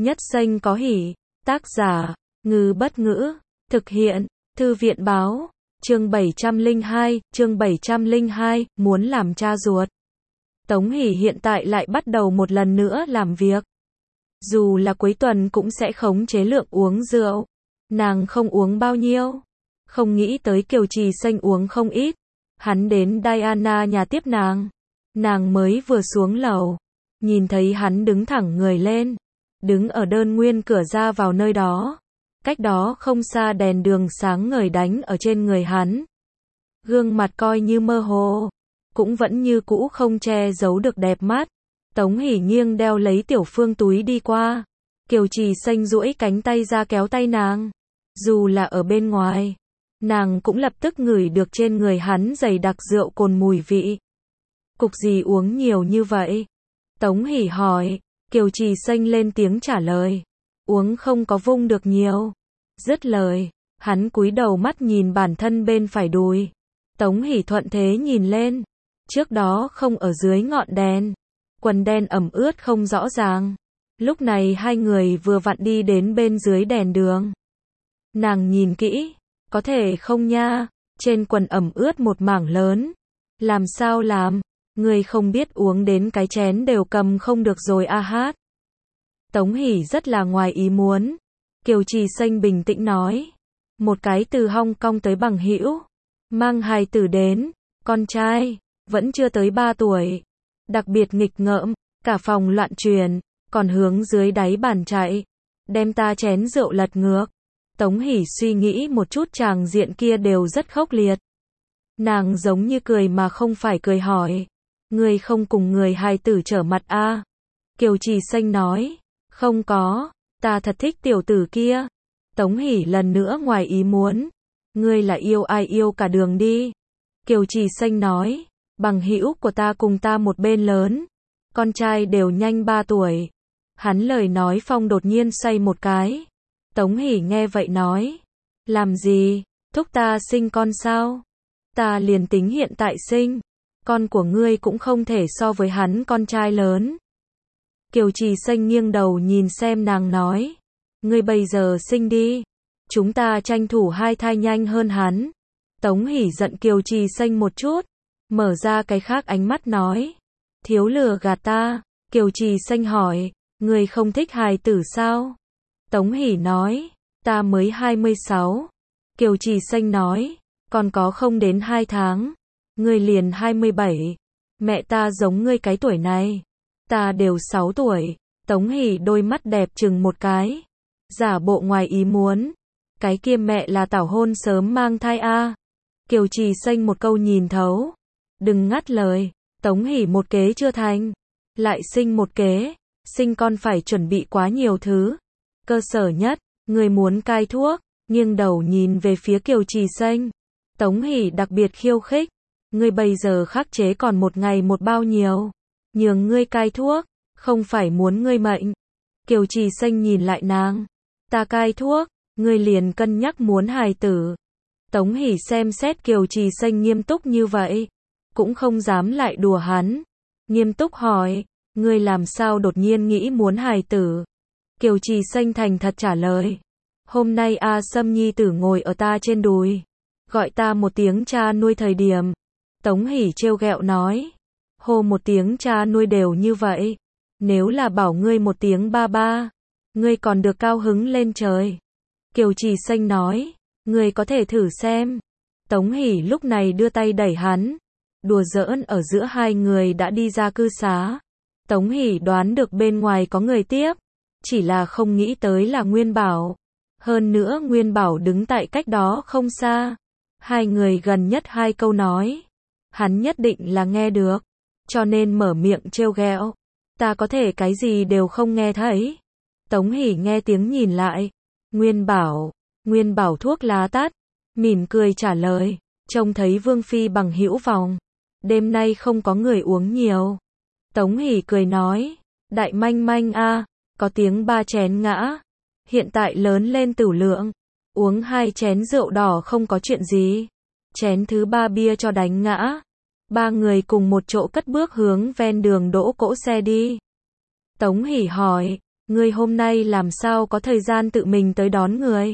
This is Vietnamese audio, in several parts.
Nhất xanh có hỉ. Tác giả, Ngư Bất Ngữ. Thực hiện, Thư viện Báo. Chương 702, muốn làm cha ruột. Tống Hỷ hiện tại lại bắt đầu một lần nữa làm việc. Dù là cuối tuần cũng sẽ khống chế lượng uống rượu. Nàng không uống bao nhiêu. Không nghĩ tới Kiều Trì Xanh uống không ít. Hắn đến Diana nhà tiếp nàng. Nàng mới vừa xuống lầu. Nhìn thấy hắn đứng thẳng người lên. Đứng ở đơn nguyên cửa ra vào nơi đó. Cách đó không xa đèn đường sáng ngời đánh ở trên người hắn. Gương mặt coi như mơ hồ. Cũng vẫn như cũ không che giấu được đẹp mắt. Tống Hỷ nghiêng đeo lấy Tiểu Phương túi đi qua. Kiều Trì Xanh duỗi cánh tay ra kéo tay nàng. Dù là ở bên ngoài, nàng cũng lập tức ngửi được trên người hắn dày đặc rượu cồn mùi vị. Cục gì uống nhiều như vậy? Tống Hỷ hỏi. Kiều Trì Xanh lên tiếng trả lời. Uống không có vung được nhiều. Dứt lời, hắn cúi đầu mắt nhìn bản thân bên phải đùi. Tống Hỷ thuận thế nhìn lên. Trước đó không ở dưới ngọn đèn. Quần đen ẩm ướt không rõ ràng. Lúc này hai người vừa vặn đi đến bên dưới đèn đường. Nàng nhìn kỹ. Có thể không nha. Trên quần ẩm ướt một mảng lớn. Làm sao làm? Người không biết uống đến cái chén đều cầm không được rồi a hát. Tống Hỷ rất là ngoài ý muốn. Kiều Trì Xanh bình tĩnh nói. Một cái từ Hong Kong tới bằng hữu. Mang hài tử đến. Con trai. Vẫn chưa tới 3 tuổi. Đặc biệt nghịch ngợm. Cả phòng loạn truyền. Còn hướng dưới đáy bàn chạy. Đem ta chén rượu lật ngược. Tống Hỷ suy nghĩ một chút tràng diện kia đều rất khốc liệt. Nàng giống như cười mà không phải cười hỏi. Người không cùng người hài tử trở mặt a? Kiều Trì Xanh nói. Không có, ta thật thích tiểu tử kia. Tống Hỷ lần nữa ngoài ý muốn. Ngươi là yêu ai yêu cả đường đi. Kiều Trì Xanh nói. Bằng hữu của ta cùng ta một bên lớn. Con trai đều nhanh 3 tuổi. Hắn lời nói phong đột nhiên xoay một cái. Tống Hỷ nghe vậy nói. Làm gì, thúc ta sinh con sao? Ta liền tính hiện tại sinh. Con của ngươi cũng không thể so với hắn con trai lớn. Kiều Trì Xanh nghiêng đầu nhìn xem nàng nói. Ngươi bây giờ sinh đi. Chúng ta tranh thủ 2 thai nhanh hơn hắn. Tống Hỷ giận Kiều Trì Xanh một chút. Mở ra cái khác ánh mắt nói. Thiếu lừa gạt ta. Kiều Trì Xanh hỏi. Ngươi không thích hài tử sao? Tống Hỷ nói. Ta mới 26. Kiều Trì Xanh nói. Còn có không đến 2 tháng. Ngươi liền 27. Mẹ ta giống ngươi cái tuổi này. Ta đều 6 tuổi. Tống Hỷ đôi mắt đẹp chừng một cái. Giả bộ ngoài ý muốn. Cái kia mẹ là tảo hôn sớm mang thai a. Kiều Trì Xanh một câu nhìn thấu. Đừng ngắt lời. Tống Hỷ một kế chưa thành. Lại sinh một kế. Sinh con phải chuẩn bị quá nhiều thứ. Cơ sở nhất, người muốn cai thuốc. Nghiêng đầu nhìn về phía Kiều Trì Xanh. Tống Hỷ đặc biệt khiêu khích. Ngươi bây giờ khắc chế còn một ngày một bao nhiêu. Nhường ngươi cai thuốc, không phải muốn ngươi mệnh. Kiều Trì Xanh nhìn lại nàng. Ta cai thuốc, ngươi liền cân nhắc muốn hài tử. Tống Hỷ xem xét Kiều Trì Xanh nghiêm túc như vậy. Cũng không dám lại đùa hắn. Nghiêm túc hỏi, ngươi làm sao đột nhiên nghĩ muốn hài tử? Kiều Trì Xanh thành thật trả lời. Hôm nay A Sâm nhi tử ngồi ở ta trên đùi. Gọi ta một tiếng cha nuôi thời điểm. Tống Hỷ trêu ghẹo nói. Hô một tiếng cha nuôi đều như vậy. Nếu là bảo ngươi một tiếng ba ba. Ngươi còn được cao hứng lên trời. Kiều Trì Xanh nói. Ngươi có thể thử xem. Tống Hỷ lúc này đưa tay đẩy hắn. Đùa giỡn ở giữa hai người đã đi ra cư xá. Tống Hỷ đoán được bên ngoài có người tiếp. Chỉ là không nghĩ tới là Nguyên Bảo. Hơn nữa Nguyên Bảo đứng tại cách đó không xa. Hai người gần nhất 2 câu nói. Hắn nhất định là nghe được. Cho nên mở miệng trêu ghẹo. Ta có thể cái gì đều không nghe thấy. Tống Hỷ nghe tiếng nhìn lại. Nguyên Bảo thuốc lá tắt. Mỉm cười trả lời. Trông thấy Vương Phi bằng hữu phòng. Đêm nay không có người uống nhiều. Tống Hỷ cười nói. Đại manh manh a. Có tiếng 3 chén ngã. Hiện tại lớn lên tửu lượng. Uống 2 chén rượu đỏ không có chuyện gì. Chén thứ 3 bia cho đánh ngã. 3 người cùng một chỗ cất bước hướng ven đường đỗ cỗ xe đi. Tống Hỷ hỏi. Ngươi hôm nay làm sao có thời gian tự mình tới đón người?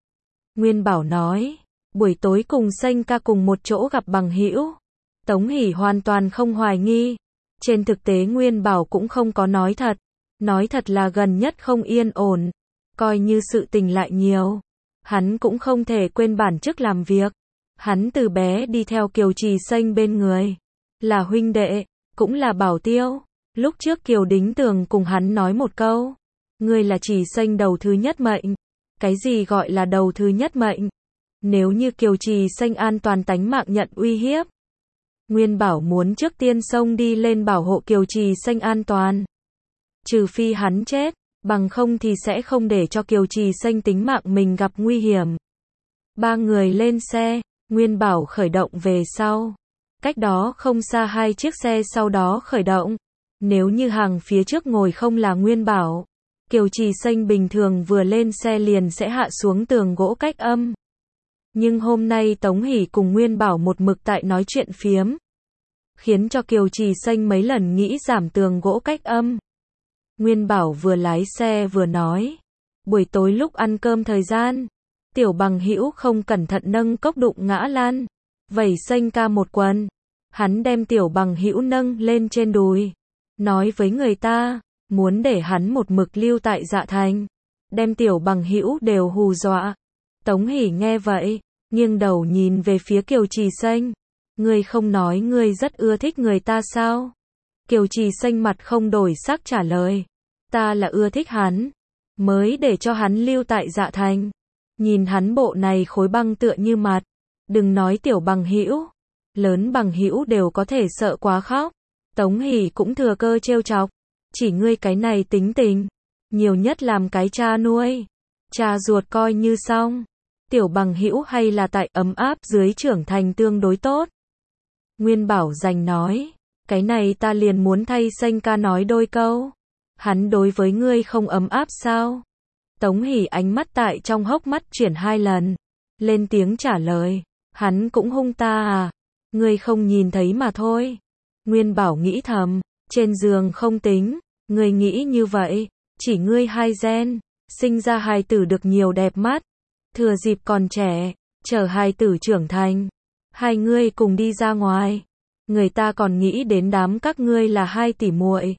Nguyên Bảo nói, buổi tối cùng Sanh ca cùng một chỗ gặp bằng hữu. Tống Hỷ hoàn toàn không hoài nghi. Trên thực tế Nguyên Bảo cũng không có nói thật. Nói thật là gần nhất không yên ổn. Coi như sự tình lại nhiều. Hắn cũng không thể quên bản chức làm việc. Hắn từ bé đi theo Kiều Trì Xanh bên người. Là huynh đệ, cũng là bảo tiêu. Lúc trước Kiều Đính Tường cùng hắn nói một câu. Ngươi là Trì Xanh đầu thứ nhất mệnh. Cái gì gọi là đầu thứ nhất mệnh? Nếu như Kiều Trì Xanh an toàn tánh mạng nhận uy hiếp. Nguyên Bảo muốn trước tiên xông đi lên bảo hộ Kiều Trì Xanh an toàn. Trừ phi hắn chết, bằng không thì sẽ không để cho Kiều Trì Xanh tính mạng mình gặp nguy hiểm. Ba người lên xe, Nguyên Bảo khởi động về sau. Cách đó không xa hai chiếc xe sau đó khởi động. Nếu như hàng phía trước ngồi không là Nguyên Bảo, Kiều Trì Xanh bình thường vừa lên xe liền sẽ hạ xuống tường gỗ cách âm. Nhưng hôm nay Tống Hỷ cùng Nguyên Bảo một mực tại nói chuyện phiếm, khiến cho Kiều Trì Xanh mấy lần nghĩ giảm tường gỗ cách âm. Nguyên Bảo vừa lái xe vừa nói, buổi tối lúc ăn cơm thời gian, tiểu bằng hữu không cẩn thận nâng cốc đụng ngã lan, vẩy Sanh ca một quần. Hắn đem tiểu bằng hữu nâng lên trên đùi, nói với người ta, muốn để hắn một mực lưu tại Dạ Thành, đem tiểu bằng hữu đều hù dọa. Tống Hỷ nghe vậy, nghiêng đầu nhìn về phía Kiều Trì Xanh. Ngươi không nói ngươi rất ưa thích người ta sao? Kiều Trì Xanh mặt không đổi sắc trả lời. Ta là ưa thích hắn, mới để cho hắn lưu tại Dạ Thành. Nhìn hắn bộ này khối băng tựa như mặt. Đừng nói tiểu bằng hữu, lớn bằng hữu đều có thể sợ quá khóc. Tống Hỷ cũng thừa cơ trêu chọc. Chỉ ngươi cái này tính tình, nhiều nhất làm cái cha nuôi. Cha ruột coi như xong. Tiểu bằng hữu hay là tại ấm áp dưới trưởng thành tương đối tốt. Nguyên Bảo giành nói, cái này ta liền muốn thay Sanh ca nói đôi câu. Hắn đối với ngươi không ấm áp sao? Tống Hỷ ánh mắt tại trong hốc mắt chuyển hai lần, lên tiếng trả lời, hắn cũng hung ta à? Ngươi không nhìn thấy mà thôi. Nguyên Bảo nghĩ thầm, trên giường không tính, ngươi nghĩ như vậy, chỉ ngươi hai gen, sinh ra hài tử được nhiều đẹp mắt, thừa dịp còn trẻ, chờ hài tử trưởng thành, hai ngươi cùng đi ra ngoài, người ta còn nghĩ đến đám các ngươi là hai tỷ muội.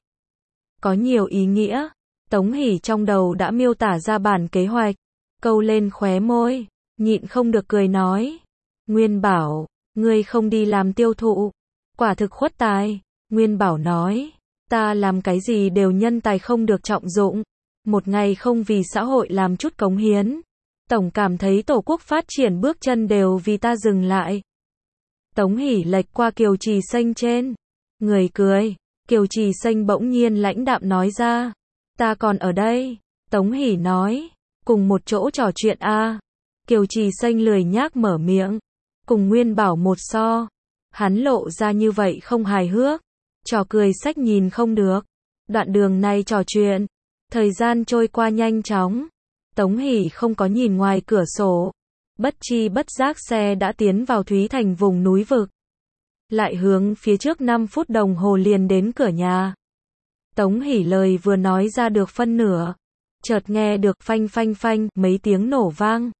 Có nhiều ý nghĩa. Tống Hỷ trong đầu đã miêu tả ra bản kế hoạch, câu lên khóe môi, nhịn không được cười nói. Nguyên Bảo, ngươi không đi làm tiêu thụ, quả thực khuất tài. Nguyên Bảo nói, ta làm cái gì đều nhân tài không được trọng dụng, một ngày không vì xã hội làm chút cống hiến. Tổng cảm thấy tổ quốc phát triển bước chân đều vì ta dừng lại. Tống Hỷ lệch qua Kiều Trì Xanh trên, người cười. Kiều Trì Xanh bỗng nhiên lãnh đạm nói ra, ta còn ở đây. Tống Hỷ nói, cùng một chỗ trò chuyện a. Kiều Trì Xanh lười nhác mở miệng, cùng Nguyên Bảo một so. Hắn lộ ra như vậy không hài hước, trò cười sách nhìn không được. Đoạn đường này trò chuyện, thời gian trôi qua nhanh chóng. Tống Hỷ không có nhìn ngoài cửa sổ, bất chi bất giác xe đã tiến vào Thúy Thành vùng núi vực. Lại hướng phía trước 5 phút đồng hồ liền đến cửa nhà. Tống Hỷ lời vừa nói ra được phân nửa, chợt nghe được phanh phanh phanh mấy tiếng nổ vang.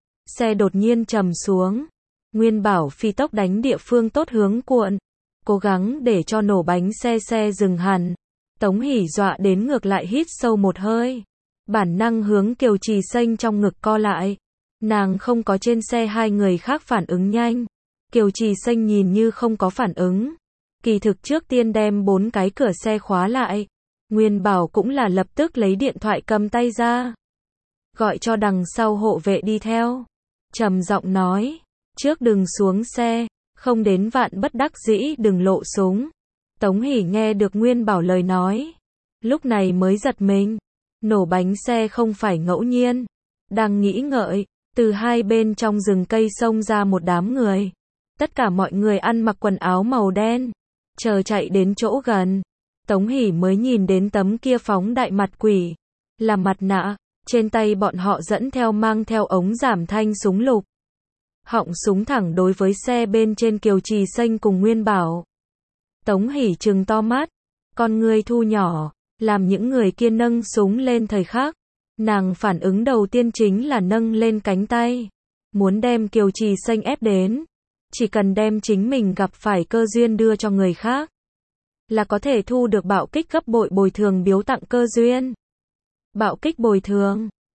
Xe đột nhiên trầm xuống. Nguyên Bảo phi tốc đánh địa phương tốt hướng cuộn, cố gắng để cho nổ bánh xe dừng hẳn. Tống Hỷ dọa đến ngược lại hít sâu một hơi, bản năng hướng Kiều Trì Xanh trong ngực co lại. Nàng không có trên xe hai người khác phản ứng nhanh. Kiều Trì Xanh nhìn như không có phản ứng, kỳ thực trước tiên đem 4 cái cửa xe khóa lại. Nguyên Bảo cũng là lập tức lấy điện thoại cầm tay ra, gọi cho đằng sau hộ vệ đi theo, trầm giọng nói, trước đừng xuống xe, không đến vạn bất đắc dĩ đừng lộ súng. Tống Hỷ nghe được Nguyên Bảo lời nói, lúc này mới giật mình, nổ bánh xe không phải ngẫu nhiên. Đang nghĩ ngợi, từ hai bên trong rừng cây xông ra một đám người. Tất cả mọi người ăn mặc quần áo màu đen, chờ chạy đến chỗ gần. Tống Hỷ mới nhìn đến tấm kia phóng đại mặt quỷ, là mặt nạ, trên tay bọn họ dẫn theo mang theo ống giảm thanh súng lục. Họng súng thẳng đối với xe bên trên Kiều Trì Xanh cùng Nguyên Bảo. Tống Hỷ trừng to mắt, con ngươi thu nhỏ, Làm những người kia nâng súng lên thời khắc, nàng phản ứng đầu tiên chính là nâng lên cánh tay. Muốn đem Kiều Trì Xanh ép đến. Chỉ cần đem chính mình gặp phải cơ duyên đưa cho người khác, là có thể thu được bạo kích gấp bội bồi thường biếu tặng cơ duyên. Bạo kích bồi thường.